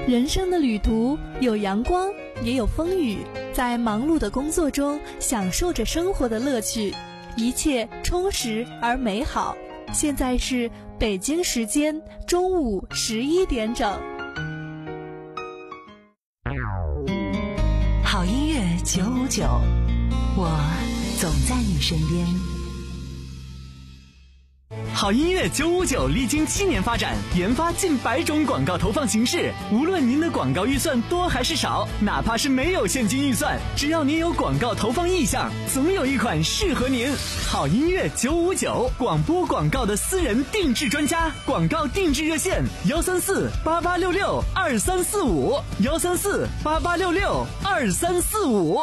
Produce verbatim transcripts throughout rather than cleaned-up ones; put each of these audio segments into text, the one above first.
人生的旅途有阳光，也有风雨，在忙碌的工作中享受着生活的乐趣，一切充实而美好。现在是北京时间中午十一点整。 好音乐九五九，我总在你身边。 好音乐九五九历经七年发展，研发近百种广告投放形式。无论您的广告预算多还是少，哪怕是没有现金预算，只要您有广告投放意向，总有一款适合您。好音乐九五九，广播广告的私人定制专家，广告定制热线幺三四八八六六二三四五幺三四八八六六二三四五。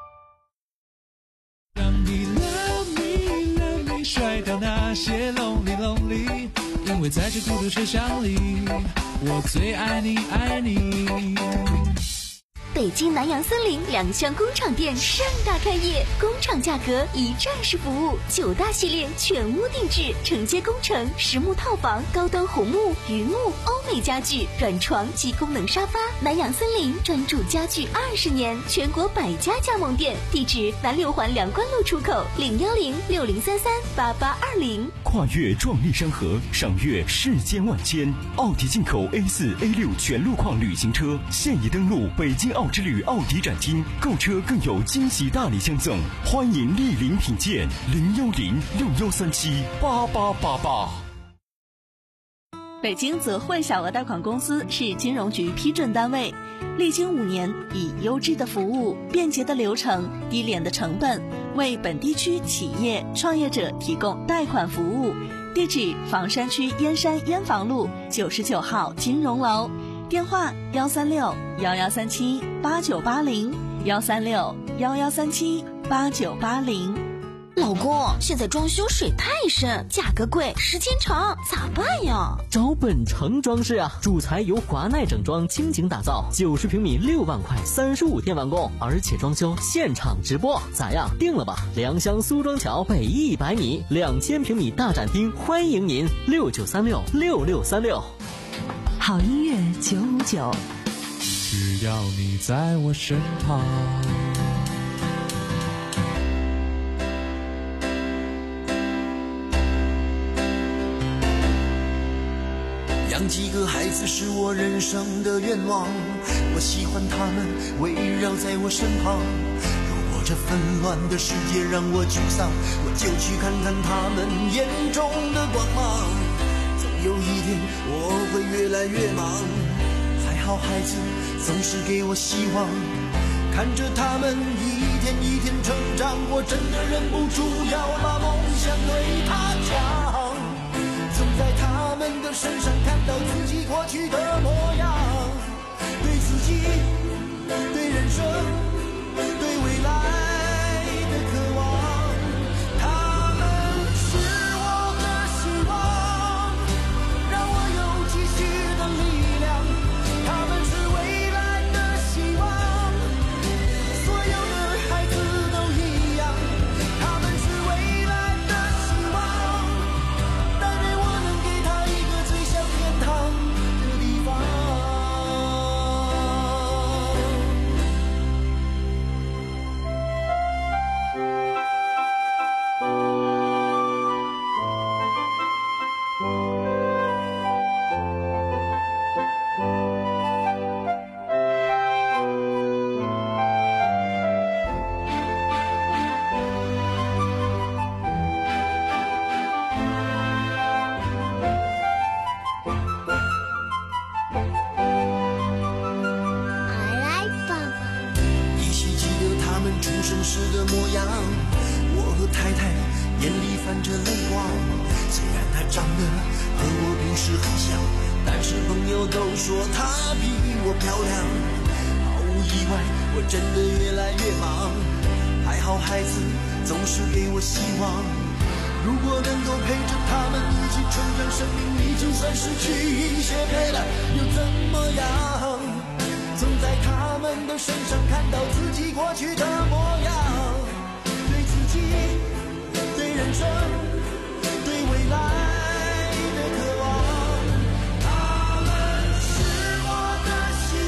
甩掉那些 lonely lonely， 因为在这孤独车厢里，我最爱你爱你。 北京南洋森林两厢工厂店盛大开业，工厂价格一站式服务，九大系列全屋定制，承接工程、实木套房、高端红木、榆木、欧美家具、软床及功能沙发。南洋森林专注家具二十年，全国百家加盟店，地址南六环梁关路出口零幺零六零三三八八二零。 跨越壮丽山河，赏月世间万千。奥迪进口 A 四 A 六 全路况旅行车现已登陆北京奥之旅奥迪展厅，购车更有惊喜大礼相赠，欢迎莅临品鉴。零幺零六幺三七八八八八。 北京泽汇小额贷款公司是金融局批准单位，历经五年，以优质的服务、便捷的流程、低廉的成本，为本地区企业创业者提供贷款服务。地址：房山区燕山燕房路九十九号金融楼。电话：幺三六幺幺三七八九八零幺三六幺幺三七八九八零。 老公，现在装修水太深，价格贵，时间长，咋办呀？ 找本城装饰啊，主材由华奈整装倾情打造，九十平米六万块，三十五天完工，而且装修现场直播，咋样？定了吧？良乡苏庄桥北一百米，两千平米大展厅，欢迎您，六九三六六六三六。 好音乐九五九， 只要你在我身旁。 养几个孩子是我人生的愿望，我喜欢他们围绕在我身旁。如果这纷乱的世界让我沮丧，我就去看看他们眼中的光芒。总有一天我会越来越忙，还好孩子总是给我希望，看着他们一天一天成长，我真的忍不住要把梦想对他讲。总在他们的身上看到自己过去的模样，对自己，对人生，对未来的渴望。他们是我的希望，让我有继续的力量。他们是未来的希望，所有的孩子都一样。他们是未来的希望，但愿我能给他一个最像天堂的地方。依稀记得他们出生时的模样，我和太太眼里泛着泪光。虽然她长得和我不是很像，但是朋友都说她比我漂亮。毫无意外，我真的越来越忙，还好孩子总是给我希望。如果能够陪着他们一起成长，生命里就算失去一些陪伴又怎么样？总在他们的身上看到自己过去的模样，对自己，对人生，对未来的渴望。他们是我的希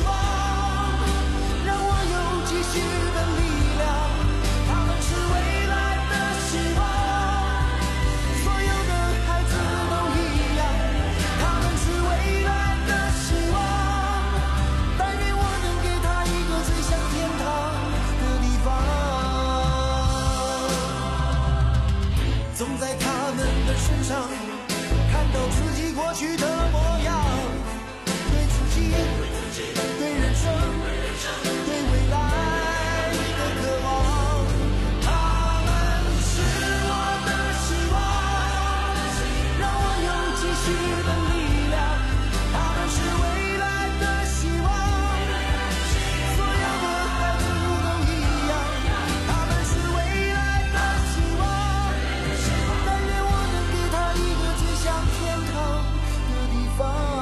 过去的模样，对自己，对人生，对未来的渴望。他们是我的希望，让我有继续的力量。他们是未来的希望，所有的孩子都一样。他们是未来的希望，但愿我能给他一个最像天堂的地方。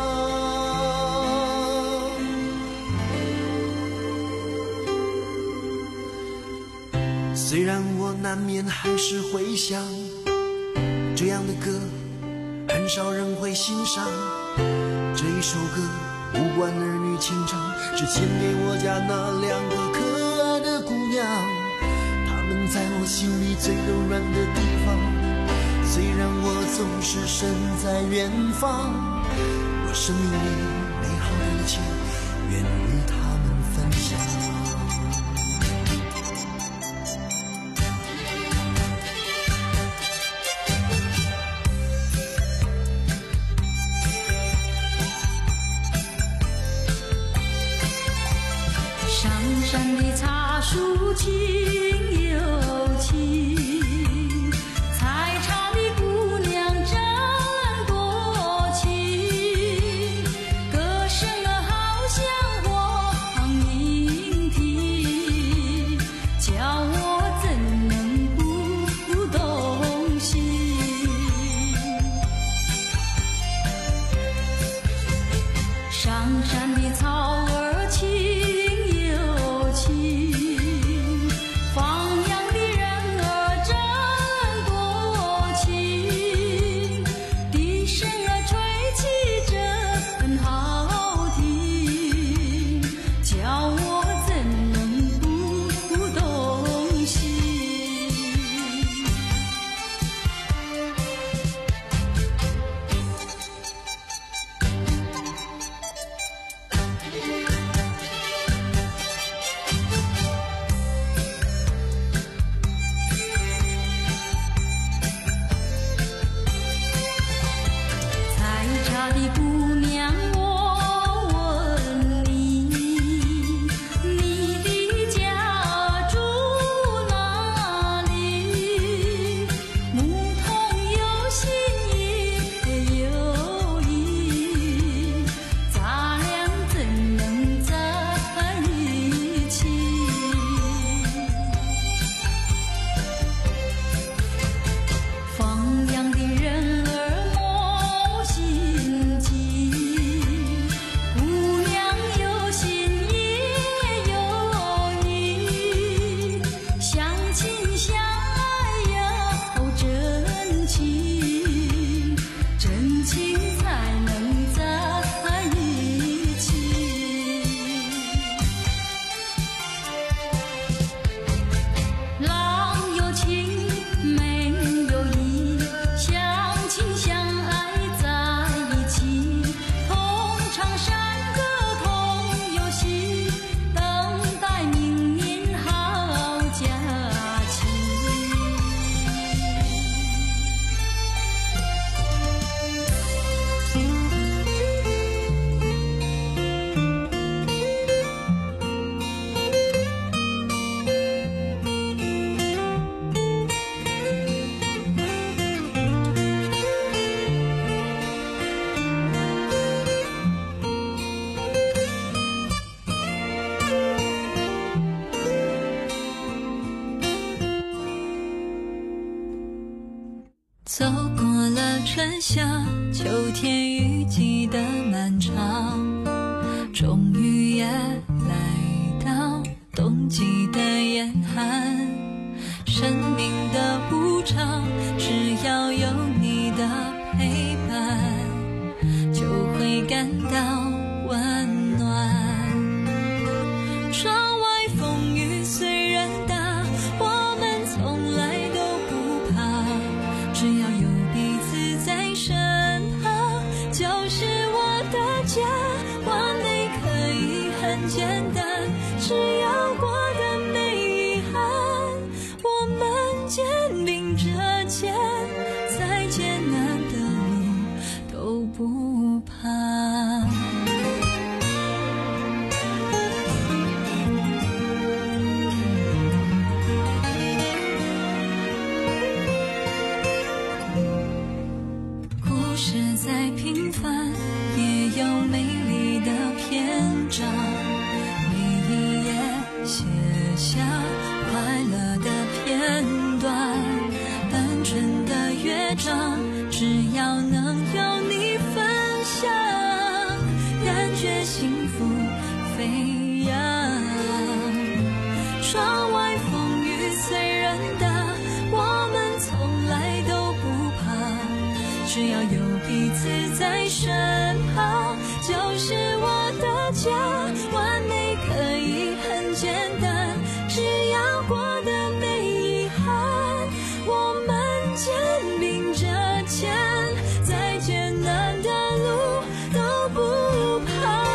虽然我难免还是会想，这样的歌很少人会欣赏。这一首歌无关儿女情长，是献给我家那两个可爱的姑娘。她们在我心里最柔软的地方，虽然我总是身在远方，我生命里美好的一切愿与她们分享。 上山的茶树青又青，采茶的姑娘真多情，歌声儿好像黄莺啼，叫我怎能不动心。上山的草儿青又青，放羊的人儿真多情，笛声儿吹起真好听，叫我怎能不动心。采茶的姑娘，我问你，你的家住哪里？牧童有心也有意，咱俩怎能在一起？放羊的人儿莫心急，姑娘有心也有意，相亲相爱要真情，真情才能在一起。郎有情，妹有意，相亲相爱在一起，同唱山歌同游戏，等待明年好佳期。 走过了春夏秋天雨季的漫长，终于也来到冬季的严寒。生命的无常，只要有你的陪伴，就会感到温暖。窗外风雨虽然大，我们从来都不怕，只要有彼此在身旁，就是我的家。完美可以很简单，只要过得没遗憾，我们肩并着肩，再艰难的路都故事再平凡，也有美丽的篇章。每一页写下快乐的片段，单纯的乐章，只要能有你分享，感觉幸福飞扬。窗外风雨虽然大，我们从来都不怕，只要有彼此在身旁，就是我的家。完美可以很简单，只要过得没遗憾，我们肩并着肩，再艰难的路都不怕。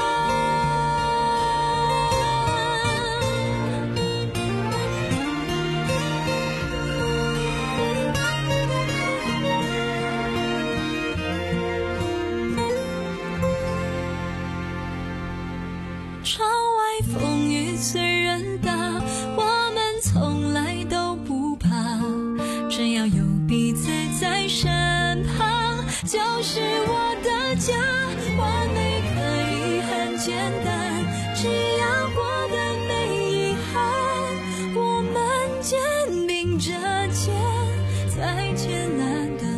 窗外风雨虽然大，我们从来都不怕，只要有彼此在身旁，就是我的家。完美可以很简单，只要过得没遗憾，我们肩并着肩，再艰难的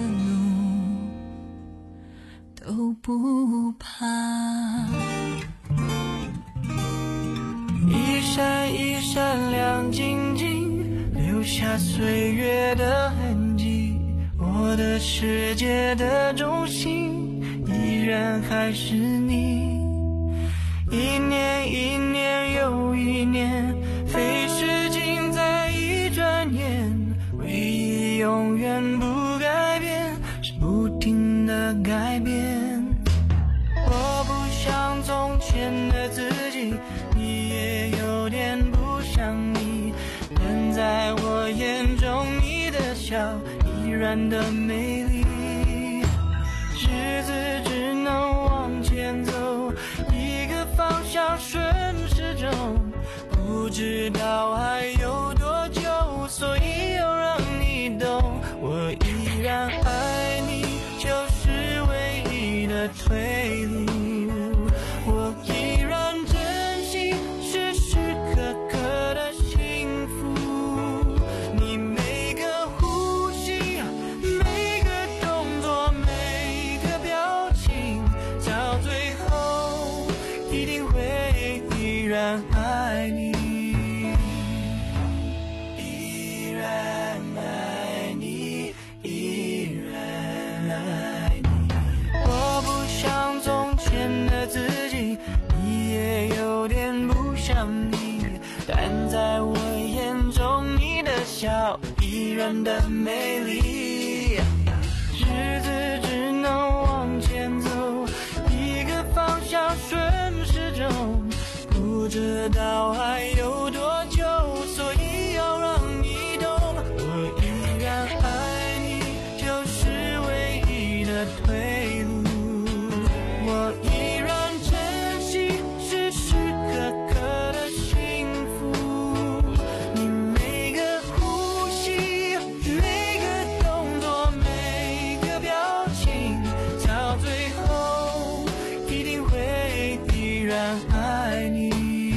路都不怕。 一闪一闪亮晶晶，留下岁月的痕迹。我的世界的中心，依然还是你。一年一年又一年，飞逝尽在一转眼。唯一永远不改变，是不停的改变。我不像从前的自己，你也有点不像你，但在我眼中你的笑依然的美丽。日子只能往前走，一个方向顺时钟，不知道还有多久，所以要让你懂，我依然爱你，就是唯一的退路。我依然珍惜时时刻刻的幸福，你每个呼吸，每个动作，每个表情，到最后一定会依然爱你，依然爱你，依然爱你。我不像从前的自己，你也有点不像你，但在我眼中你的笑依然的美丽。日子只能往前走，一个方向顺时钟，不知道还有多久，所以要让你懂，我依然爱你，就是唯一的退路。我依然珍惜时时刻刻的幸福，你每个呼吸，每个动作，每个表情，到最后一定会依然爱你。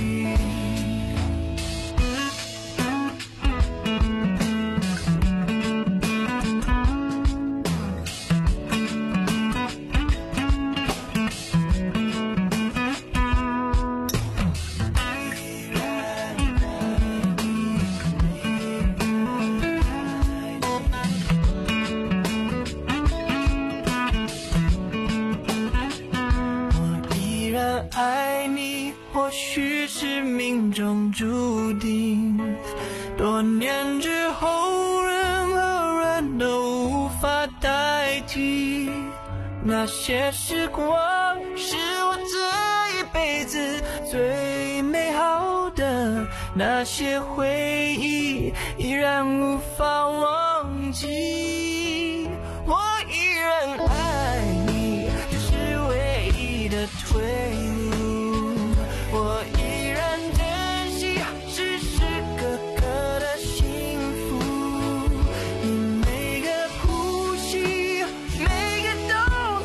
爱你或许是命中注定，多年之后任何人都无法代替。那些时光是我这一辈子最美好的，那些回忆依然无法忘记。我依然爱你，就是唯一的退路。我依然珍惜时时刻刻的幸福，你每个呼吸，每个动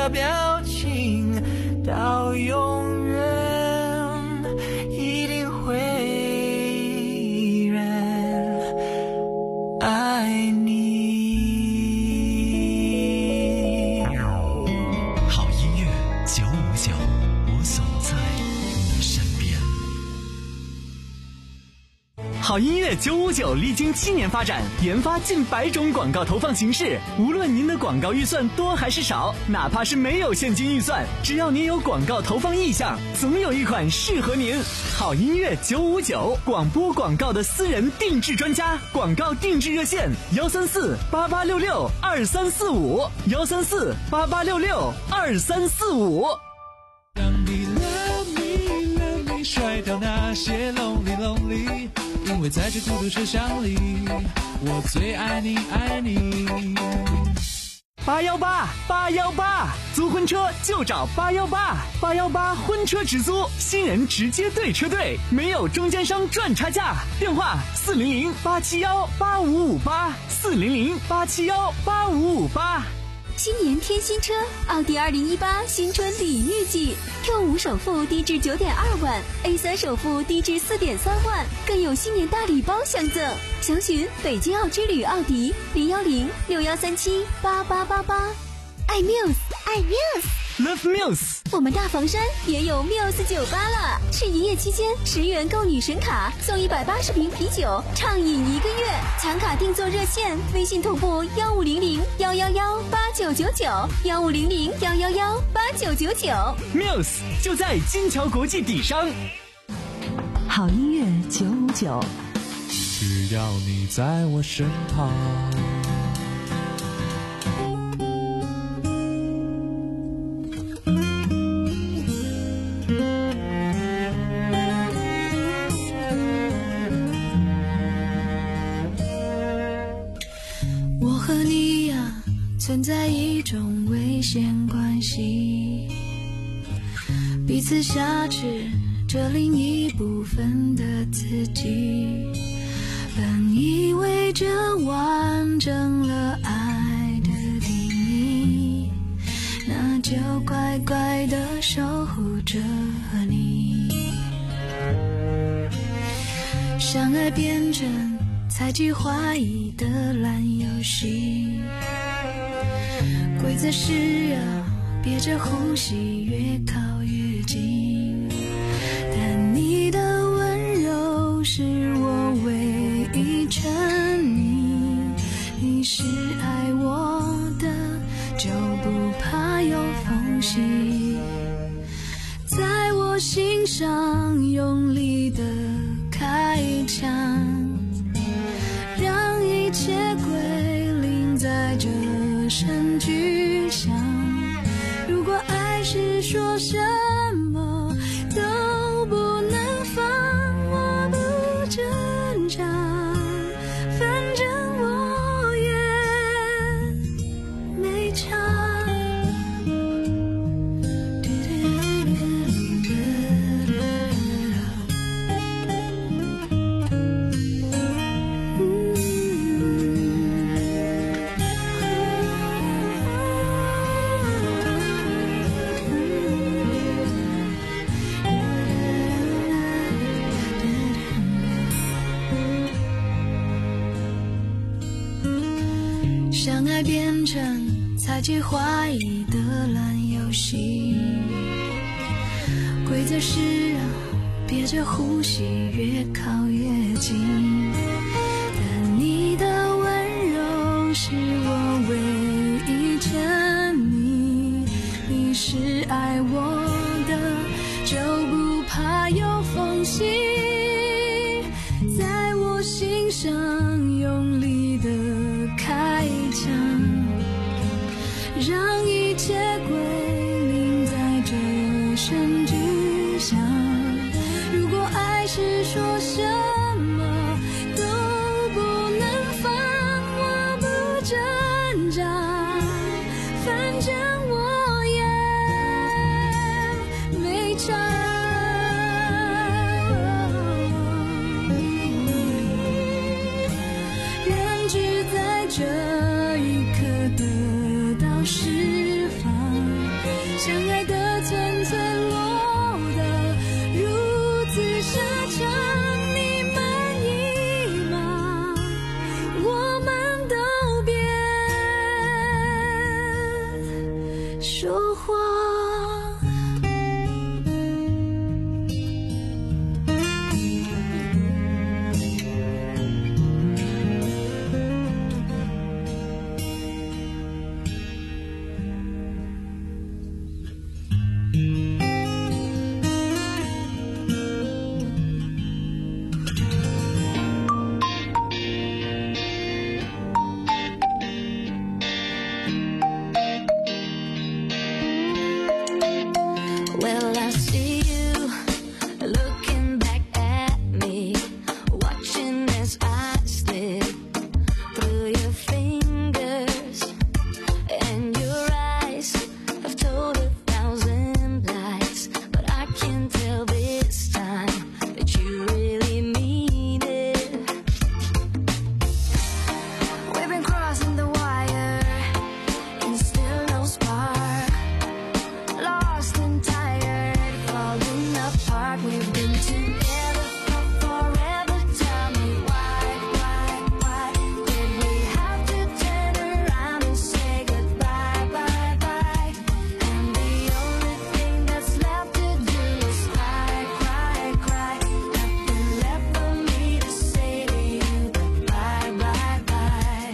的表情，到永远一定会依然爱你。 好音乐九五九，我总在你身边。 好音乐九五九历经七年发展，研发近百种广告投放形式。无论您的广告预算多还是少，哪怕是没有现金预算，只要您有广告投放意向，总有一款适合您。好音乐九五九，广播广告的私人定制专家，广告定制热线：幺三四八八六六二三四五，幺三四八八六六二三四五。 让你 love me love me 甩掉那些 lonely lonely， 因为在这孤独车厢里，我最爱你爱你。 八幺八八幺八，租婚车就找八幺八，八幺八婚车直租，新人直接对车队，没有中间商赚差价。电话四零零八七幺八五五八，四零零八七幺八五五八。 新年添新车，奥迪二零一八新春礼遇季 ，Q 五首付低至九点二万 ，A 三首付低至四点三万，更有新年大礼包相赠。详询北京奥之旅奥迪零幺零六幺三七八八八八。爱 Muse， 爱 Muse。Love Muse， 我们大房山也有 Muse 酒吧了。是营业期间，十元购女神卡送一百八十瓶啤酒，畅饮一个月。抢卡订座热线：微信同步幺五零零幺幺幺八九九九，幺五零零幺幺幺八九九九。 Muse 就在金桥国际底商。 好音乐九五九， 只要你在我身旁。 存在一种危险关系，彼此挟持着另一部分的自己，本以为这完整了爱的定义，那就乖乖地守护着你。相爱变成猜忌怀疑的烂游戏，规则是要憋着呼吸越靠越近，但你的温柔是我唯一沉溺，你是爱我的就不怕有缝隙，在我心上用力的开枪，让一切归零在这声巨响。如果爱是说什么都不能放，我不挣扎，反正我也没差。相爱变成猜忌怀疑的烂游戏，规则是让憋着呼吸越靠越近，但你的温柔是我唯一沉溺，你是爱我的就不怕有缝隙，在我心上用力的开枪，让一切归零在这声巨响。如果爱是说什么都不能放，我不挣扎，反正我也没差。人只在这一刻得到释放， 说话。 Well, I see you looking back at me, watching as I slip through your fingers, and your eyes have told a thousand lies, but I can tell this time that you really mean it. We've been crossing the wire and still no spark, lost and tired, falling apart. We've been together for forever. Tell me why, why, why did we have to turn around and say goodbye, bye, bye? And the only thing that's left to do is cry, cry, cry. Nothing left for me to say to you goodbye, bye, bye.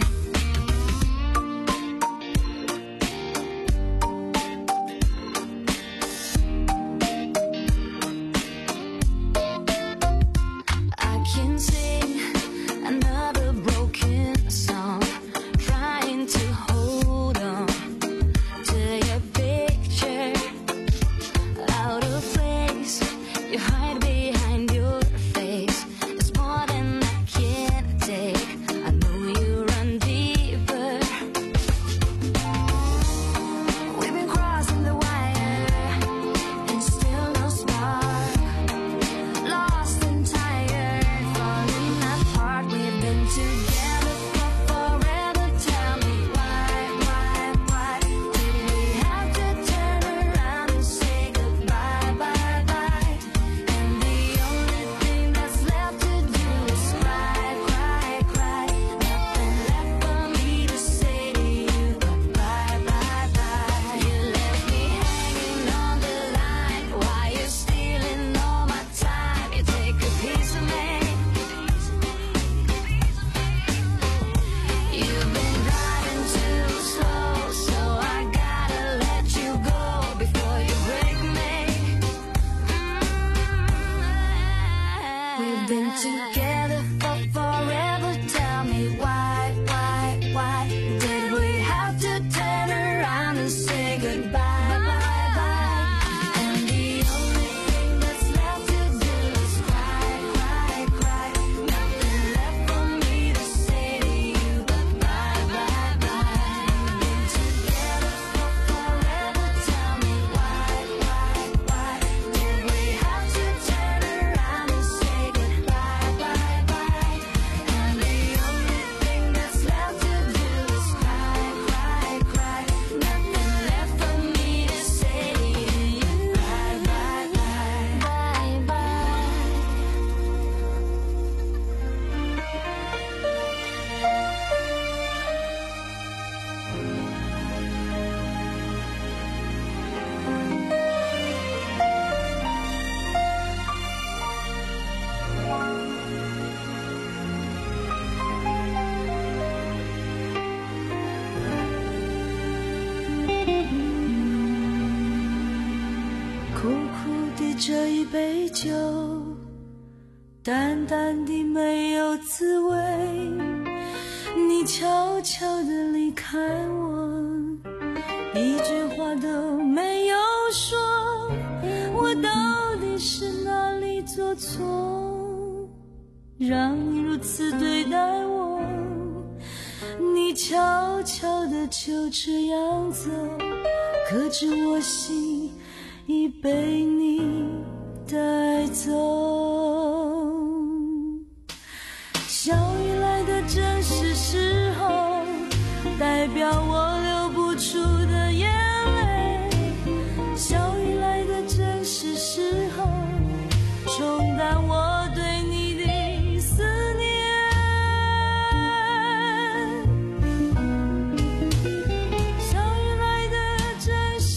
I can sing another broken song, trying to hold on to your picture. Out of place, you hide behind your face. It's more than I can take. I know you run deeper. We've been crossing the wire and still no spark, lost and tired, falling apart. We've been together for forever. Tell me why, why, why did we have to turn around and say goodbye, bye, bye? And the only thing that's left to do is cry, cry, cry. Nothing left for me to say to you goodbye, bye, bye. You left me hanging on the line while you're stealing all my time. You take a piece of me. You've been driving too slow, so I gotta let you go before you break me. We've been together for forever. Tell me why, why, why did we have to turn around and say goodbye, bye, bye? And the only thing that's left to do is cry, cry, cry. Nothing left for me to say to you goodbye, bye, bye. We've been together for forever. Tell me why, why, why did we have to turn around and say goodbye, bye, bye? And the only thing that's left to do is cry, cry, cry. Nothing left for me to say to you bye, bye, bye, bye, bye. 苦苦的这一杯酒，淡淡的没有滋味。你悄悄地离开我，一句话都没有说。我到底是哪里做错，让你如此对待我？你悄悄地就这样走，可知我心已被你带走。小雨来的正是时候，代表我流不出的眼泪。小雨来的正是时候，冲淡我对你的思念。小雨来的正是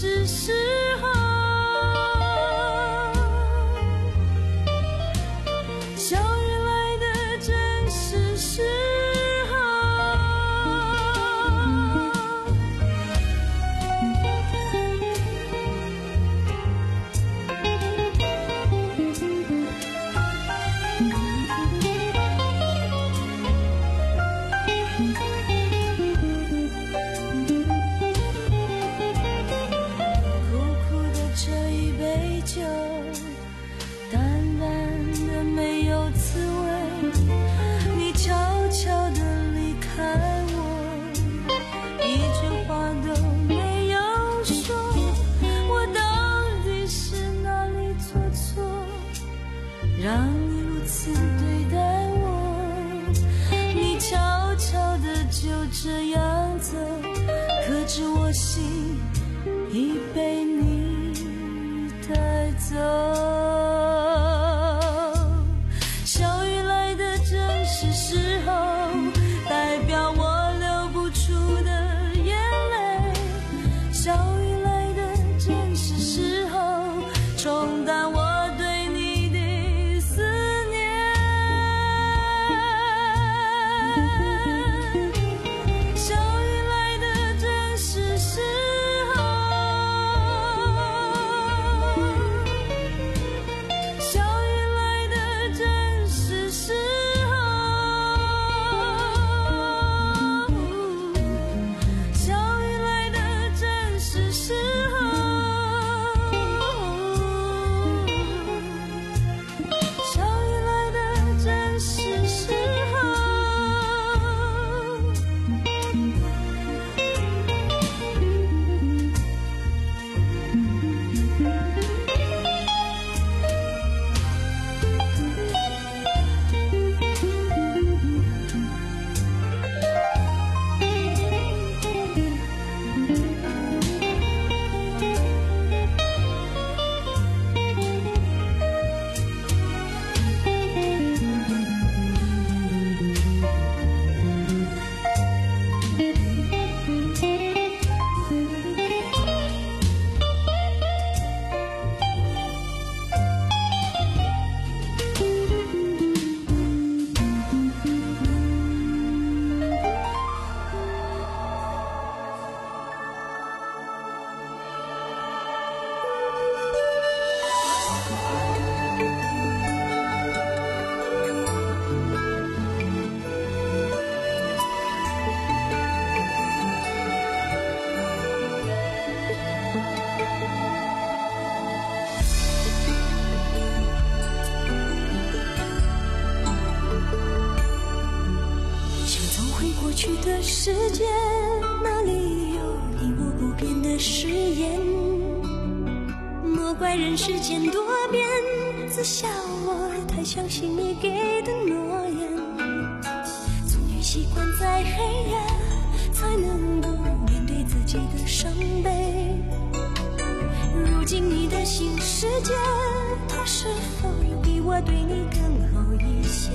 莫怪人世间多变，自笑我太相信你给的诺言。终于习惯在黑夜才能够面对自己的伤悲。如今你的新世界，它是否比我对你更好一些？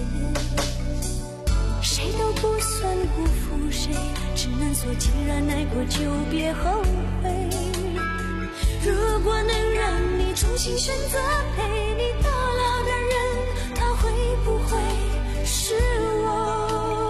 谁都不算辜负谁，只能说既然爱过就别后悔。如果能让你重新选择陪你到老的人，他会不会是我？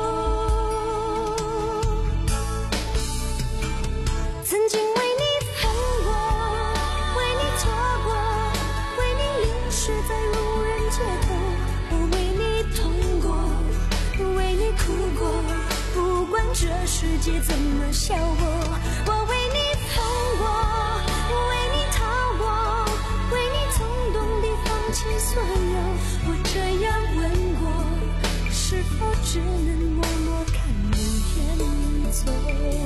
曾经为你恨过，为你错过，为你淋湿在无人街头，我为你痛过，为你哭过，不管这世界怎么笑我，我为你痛过，为你逃过，为你冲动地放弃所有。我这样问过，是否只能默默看你远走？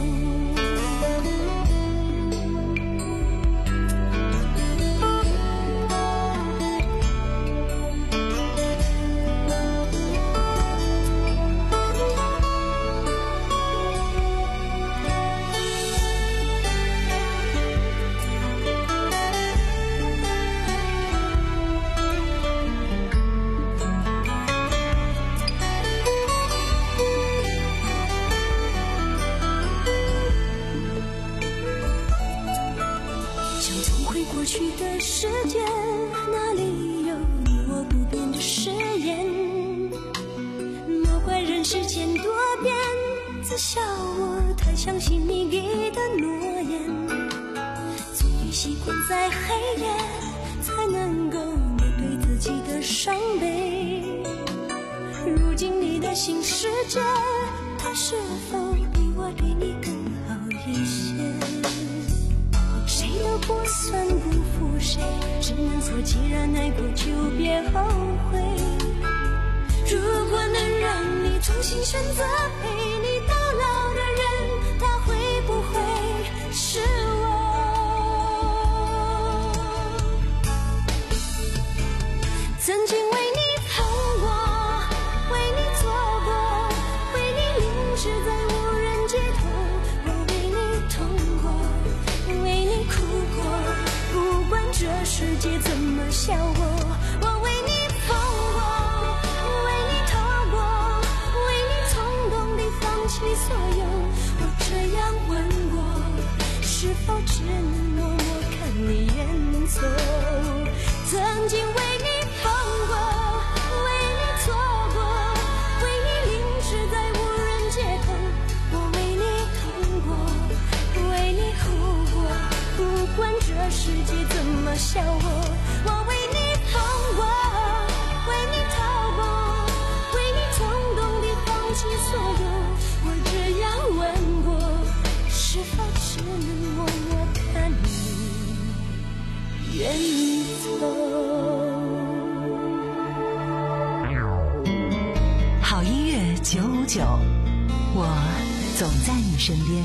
世界哪里有你我不变的誓言？莫怪人世间多变，自笑我太相信你给的诺言。终于习惯在黑夜才能够面对自己的伤悲。如今你的新世界，它是否比我对你更好一些？谁都不算辜负谁，只能说既然爱过就别后悔。如果能让你重新选择陪你到老的人，他会不会是我？曾经为你痛过，为你错过，为你淋湿在无人街头，我为你痛过，为你哭过，不管这世界怎么笑我，我为你疯过，为你逃过，为你冲动地放弃所有。我这样问过，是否只能默默看你远走？曾经为你疯过，为你错过，为你淋湿在无人街头，我为你痛过，为你哭过，不管这世界怎么笑我，我为你痛过，为你逃过，为你冲动地放弃所有。我这样问过，是否只能默默看你远走？ 好音乐九五九，我总在你身边。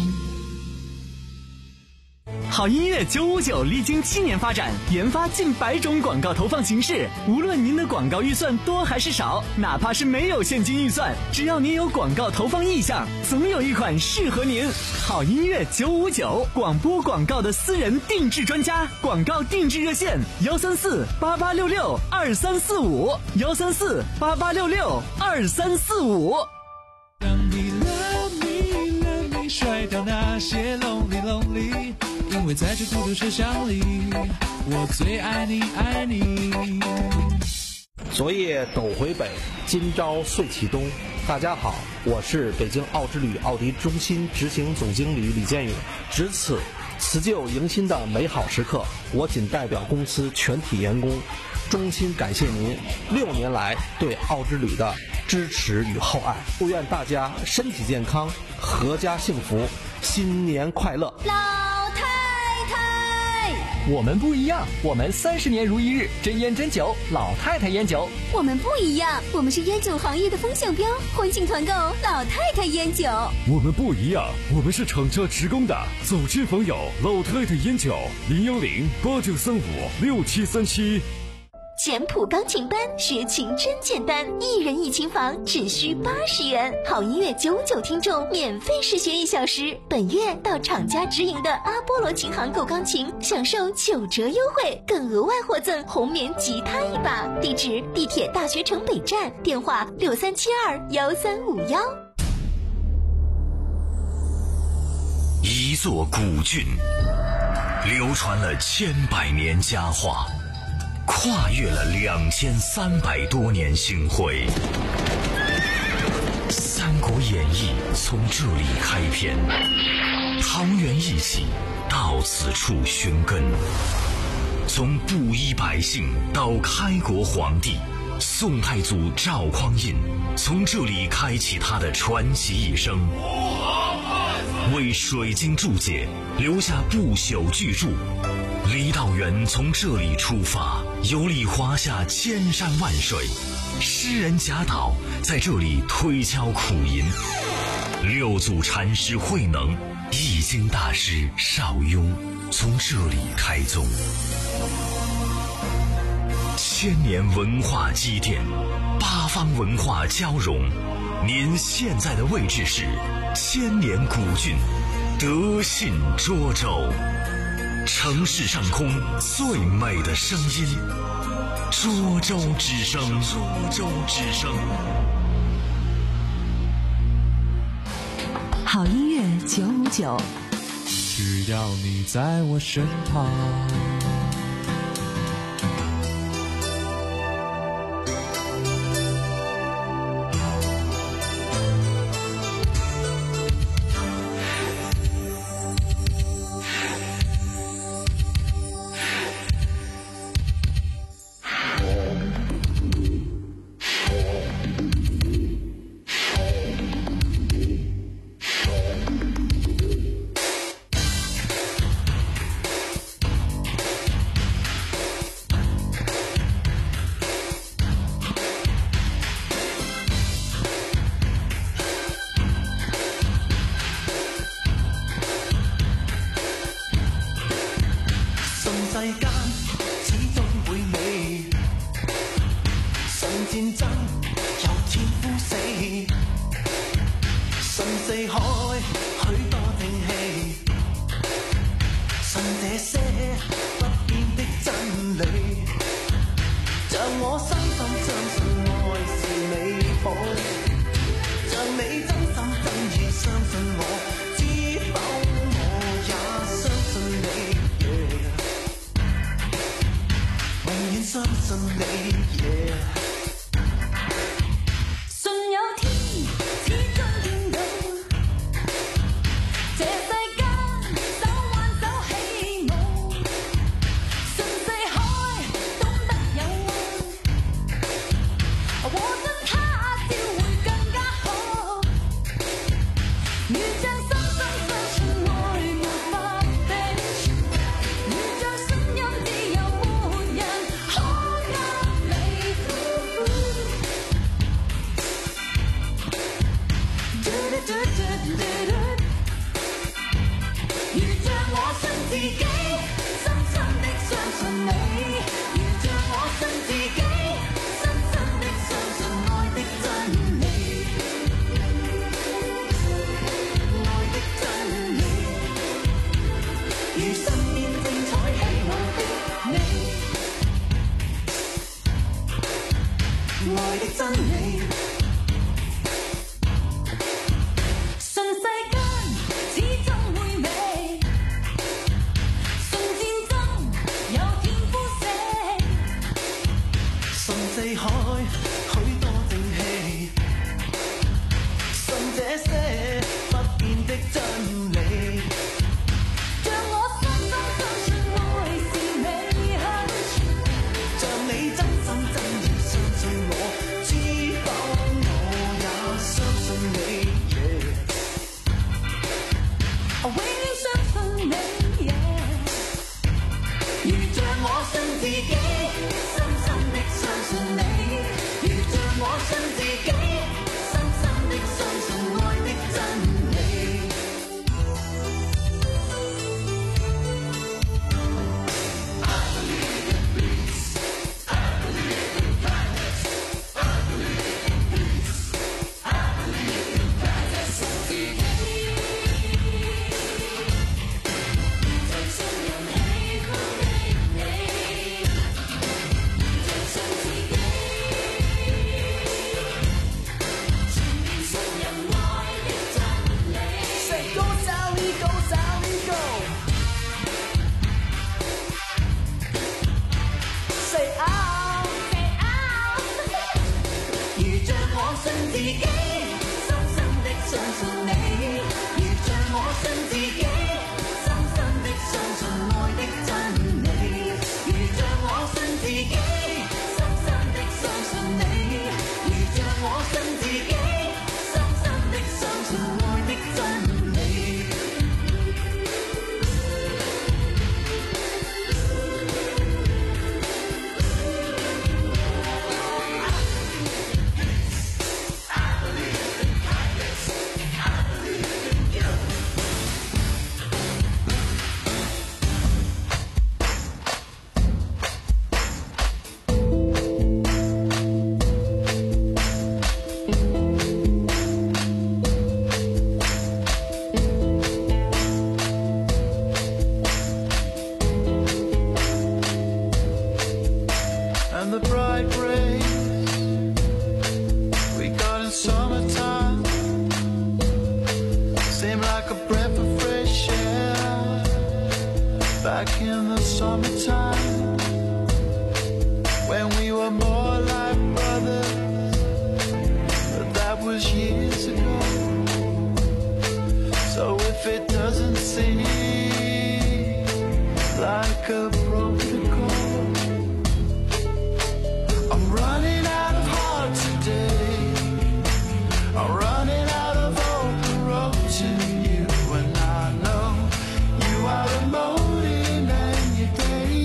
好音乐九五九历经七年发展，研发近百种广告投放形式。无论您的广告预算多还是少，哪怕是没有现金预算，只要您有广告投放意向，总有一款适合您。好音乐九五九，广播广告的私人定制专家，广告定制热线：幺三四八八六六二三四五，幺三四八八六六二三四五。 让你 love me love me 甩掉那些 lonely lonely， 因为在这孤独车厢里，我最爱你爱你。 昨夜斗回北，今朝岁起东。大家好，我是北京奥之旅奥迪中心执行总经理李建宇。值此辞旧迎新的美好时刻，我仅代表公司全体员工衷心感谢您六年来对奥之旅的支持与厚爱。祝愿大家身体健康，阖家幸福，新年快乐。 老太太我们不一样，我们三十年如一日，真烟真酒，老太太烟酒。 我们不一样，我们是烟酒行业的风向标，欢迎团购老太太烟酒。 我们不一样，我们是厂家职工的，走亲访友，老太太烟酒，零幺零八九三五六七三七。 简谱钢琴班，学琴真简单，一人一琴房只需八十元，好音乐九九听众免费试学一小时。本月到厂家直营的阿波罗琴行购钢琴，享受九折优惠，更额外获赠红棉吉他一把。地址：地铁大学城北站，电话六三七二幺三五幺。 一座古郡，流传了千百年佳话，跨越了两千三百多年星辉。《三国演义》从这里开篇，桃园一起到此处寻根。从布衣百姓到开国皇帝，宋太祖赵匡胤从这里开启他的传奇一生，为水晶注解留下不朽巨著。李道元从这里出发，游历华夏千山万水，诗人贾岛在这里推敲苦吟，六祖禅师慧能、易经大师邵雍从这里开宗。千年文化积淀，八方文化交融，您现在的位置是千年古郡德信涿州。城市上空最美的声音，涿州之声，涿州之声。 好音乐九五九， 只要你在我身旁。 如像我信自己，深深的相信你，如像我信自己，深深的相信愛的真理。 And the bright rays we got in summertime seem like a breath of fresh air back in the summertime when we were more like brothers, but that was years ago. So if it doesn't seem like a protocol, I'm running out of heart today. I'm running out of open road to you, and I know you are the motive and your day.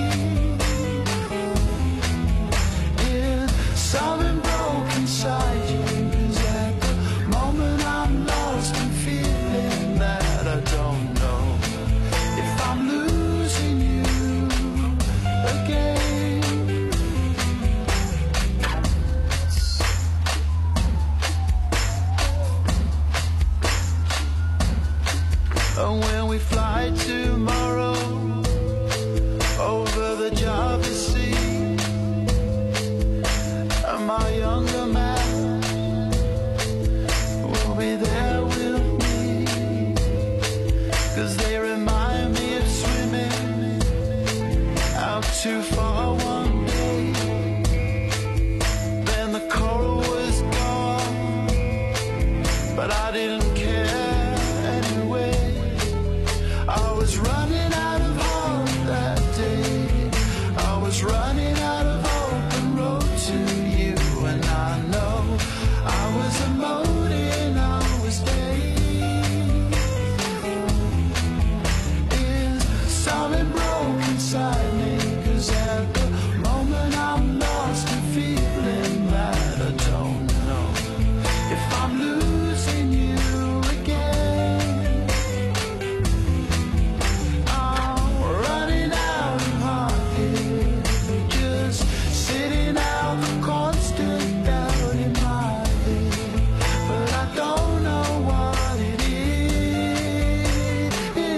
Yeah, something broke inside you, 'cause at the moment I'm lost in feeling that I don't know if I'm losing you again. And when we fly tomorrow over the Java Sea, and my younger man will be there with me, 'cause they remind me of swimming out too far one day. Then the coral was gone, but I didn't care anyway. I was running out of hope that day. I was running out of open road to you, and I know I was a motive and I was staying. Is something broke inside me, 'cause at the moment I'm lost in feeling that I don't know if I'm losing you again. I'm running out of heart here, just sitting out the constant doubt in my head, but I don't know what it is.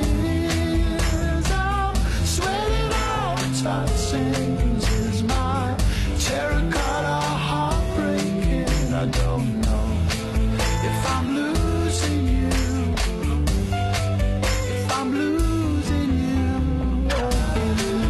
I'm sweating out tight sentences, my terracotta heart breaking. I don't know if I'm losing you, if I'm losing you again.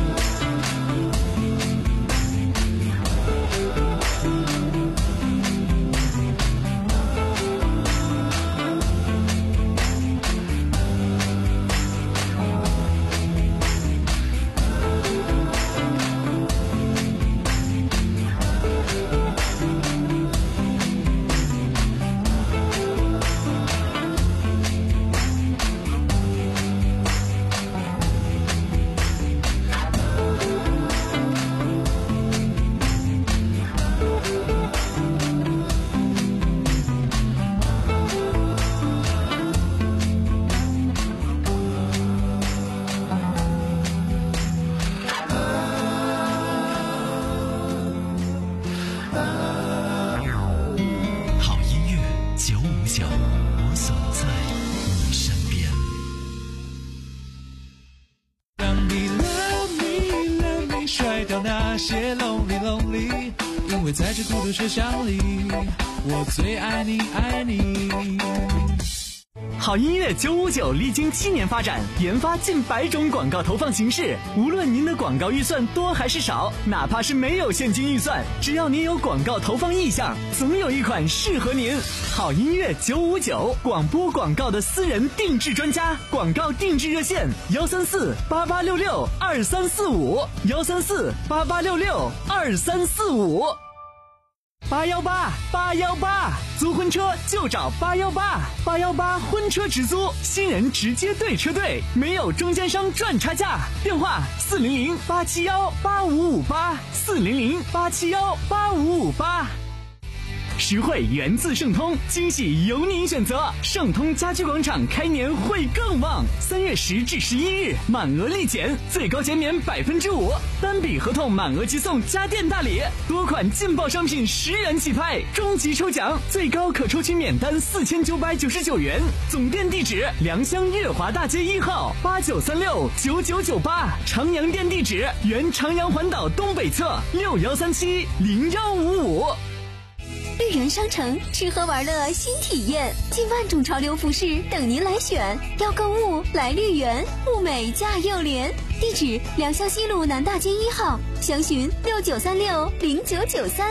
些 lonely lonely， 因为在这孤独车厢里，我最爱你爱你。 好音乐九五九历经七年发展，研发近百种广告投放形式。无论您的广告预算多还是少，哪怕是没有现金预算，只要您有广告投放意向，总有一款适合您。好音乐九五九，广播广告的私人定制专家，广告定制热线：幺三四八八六六二三四五，幺三四八八六六二三四五。八幺八八幺八，租婚车就找八幺八，八幺八婚车直租，新人直接对车队，没有中间商赚差价。电话四零零八七幺八五五八，四零零八七幺八五五八。实惠源自盛通，惊喜由您选择。盛通家居广场开年会更旺，三月十至十一日满额立减，最高减免百分之五，单笔合同满额即送家电大礼，多款劲爆商品十元起拍，终极抽奖最高可抽取免单四千九百九十九元。总店地址：良乡月华大街一号八九三六九九九八，长阳店地址：原长阳环岛东北侧六幺三七零幺五五。 绿园商城吃喝玩乐新体验，近万种潮流服饰等您来选。要购物来绿园，物美价又廉。地址：良乡西路南大街一号，详询六九三六零九九三。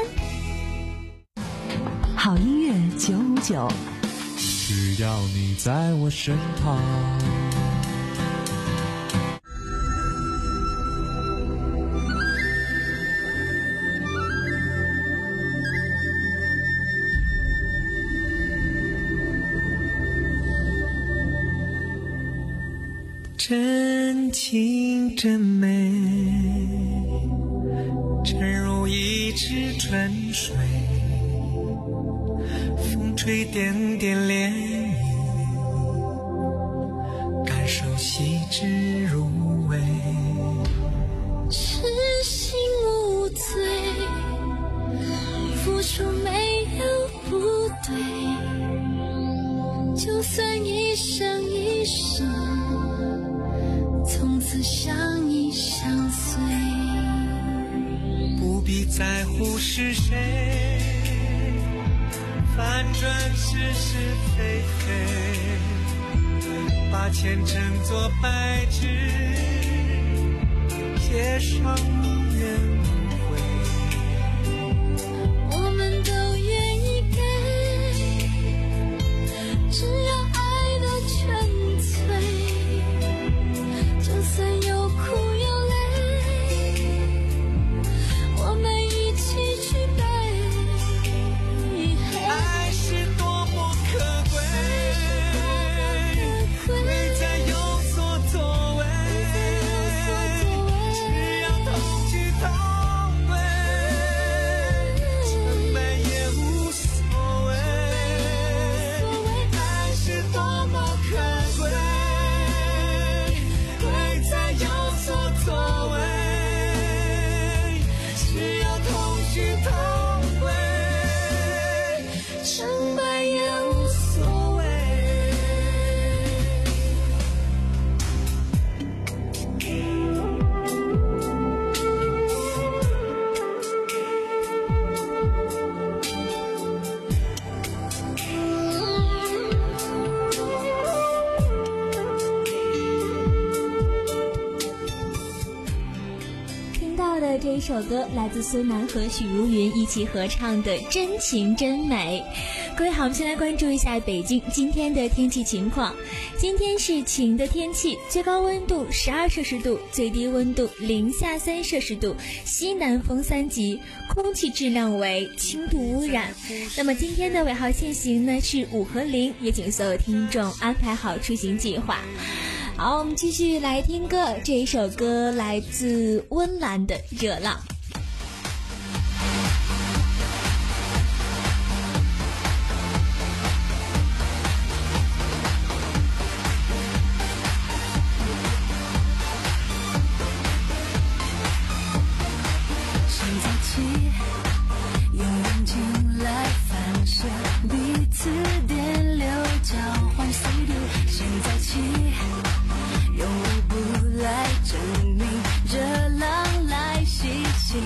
好音乐九五九， 只要你在我身旁。 真情真美，沉入一池春水，风吹点点涟漪，感受细致入微， 痴心无罪，付出没有不对，就算一生一世从此相依相随， 不必在乎是谁，反转是是非非，把前程作白纸，写上无怨无悔。 我们都愿意给，只要爱的纯粹，就算有哭有泪，我们一起去背。 爱是多么可贵，贵在有所作为，只要同去同归，成败也无所谓。爱是多么可贵，贵在有所作为，只要同去同归，成败也无所谓。 听到的这一首歌来自孙楠和许茹芸一起合唱的《真情真美》。各位好，我们先来关注一下北京今天的天气情况。今天是晴的天气，最高温度十二摄氏度，最低温度零下三摄氏度，西南风三级，空气质量为轻度污染。那么今天的尾号限行呢是五和零，也请所有听众安排好出行计划。好，我们继续来听歌，这一首歌来自温岚的《热浪》。 现在起，用眼睛来反射彼此电流，交换速度。现在起，用舞步来证明热浪来袭前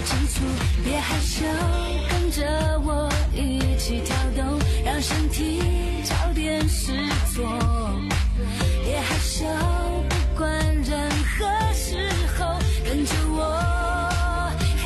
清楚，别害羞，跟着我一起跳动，让身体早点试错。别害羞，不管任何时候，跟着我。嘿，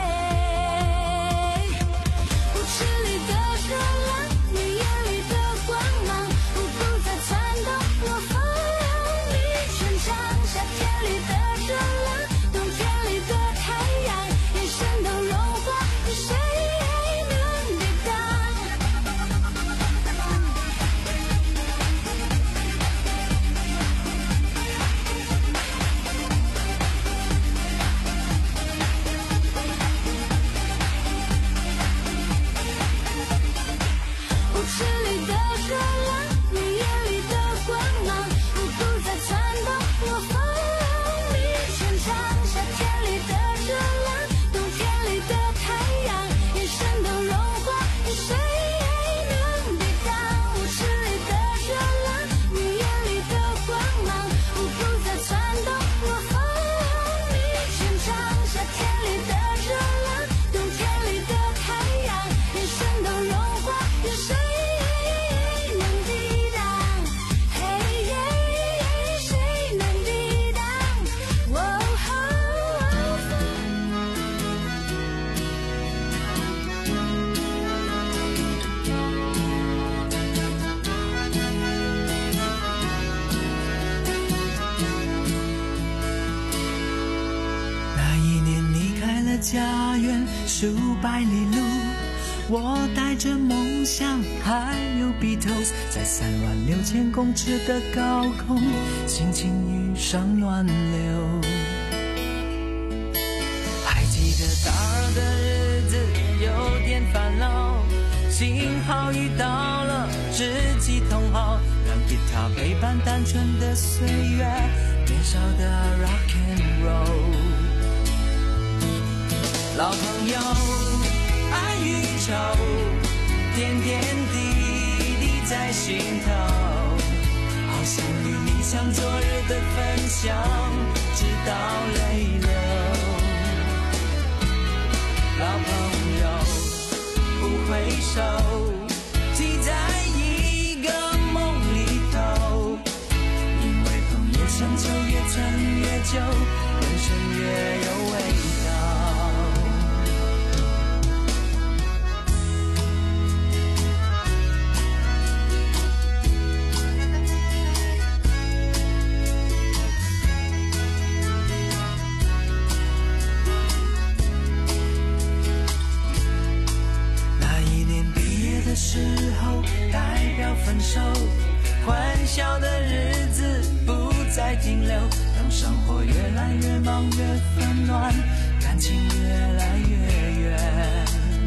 舞池里的热浪，你眼里的光芒，不顾再窜动，我放你全场。夏天里的热浪，冬天里的太阳，眼神都融化，有谁能抵挡？舞池里的热浪，你眼里的光芒，不顾再窜动，我放你全场。夏天里的热浪，冬天里的太阳，眼神都融化，有谁能抵挡？舞池里的热浪，你眼里的光芒，不顾再窜动，我放你全场。夏天里的热浪，冬天里的太阳，眼神都融化，有谁能抵挡？嘿，谁能抵挡？哦那一年离开了家园数百里路，我带着梦想还有 Beatles， 在三万六千公尺的高空，轻轻遇上暖流。还记得大二的日子有点烦恼，幸好遇到了知己同好，让吉他陪伴单纯的岁月，年少的 rock and roll。老朋友，爱与愁，点点滴滴在心头，好想与你像昨日的分享，直到泪流。老朋友，不回首，记在一个梦里头，因为朋友像秋越陈越久，人生越有味道。的时候代表分手，欢笑的日子不再停留，当生活越来越忙越纷乱，感情越来越远。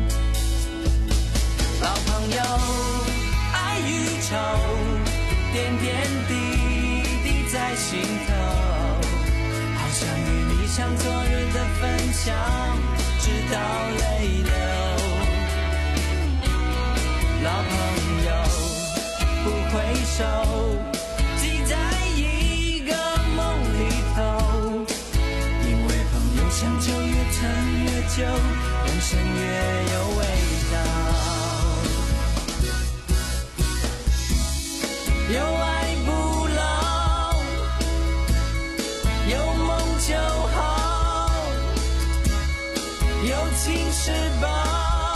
老朋友，爱与愁，点点滴滴在心头，好想与你像昨日的分享，直到泪流。老朋友，不回首，记在一个梦里头，因为朋友像秋越陈越久，人生越有味道。有爱不老，有梦就好，有情是宝。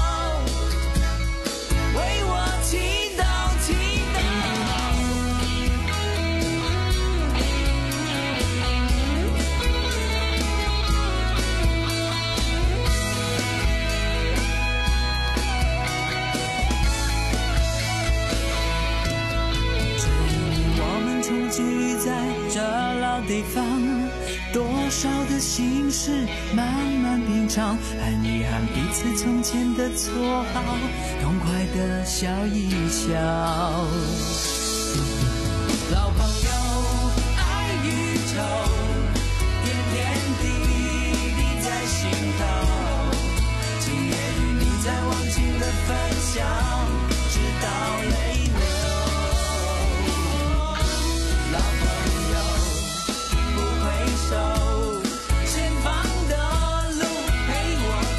聚在这老地方，多少的心事慢慢品尝，和遗憾彼此从前的绰号，痛快的笑一笑。老朋友，爱与愁，点点滴滴在心头，今夜与你在忘情的分享，直到泪流。老朋友，不回首，前方的路陪我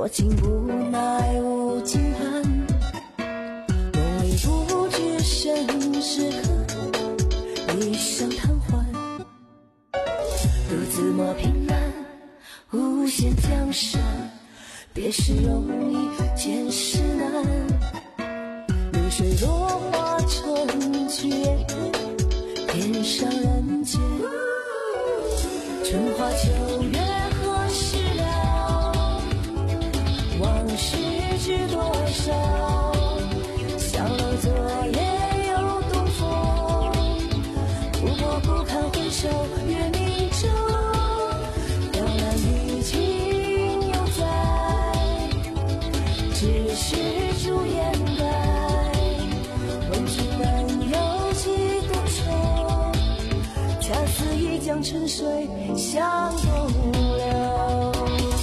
落尽无奈无尽寒，梦里不觉身是客，一生贪欢，独自磨平南，无限江山，别时容易见时难，流水落花成绝，天上人间，春花秋月何时了？往事知多少？想了昨夜又东风，不过不堪回首月明中，雕栏玉镜犹在，只是朱颜改。问君能有几多愁？恰似一江春水向东流。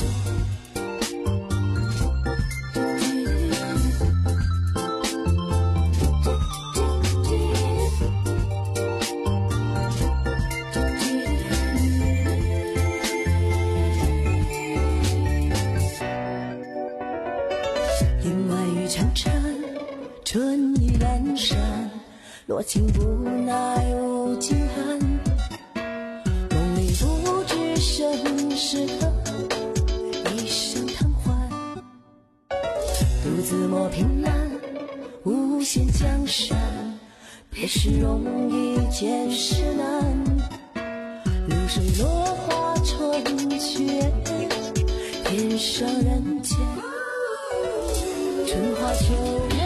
檐外雨潺潺，春意阑珊，落尽无奈无尽寒，梦里不知身是客，一生贪欢，独自磨平南，无限江山，别时容易见时难，流水落花成绝，天上人间，春花秋月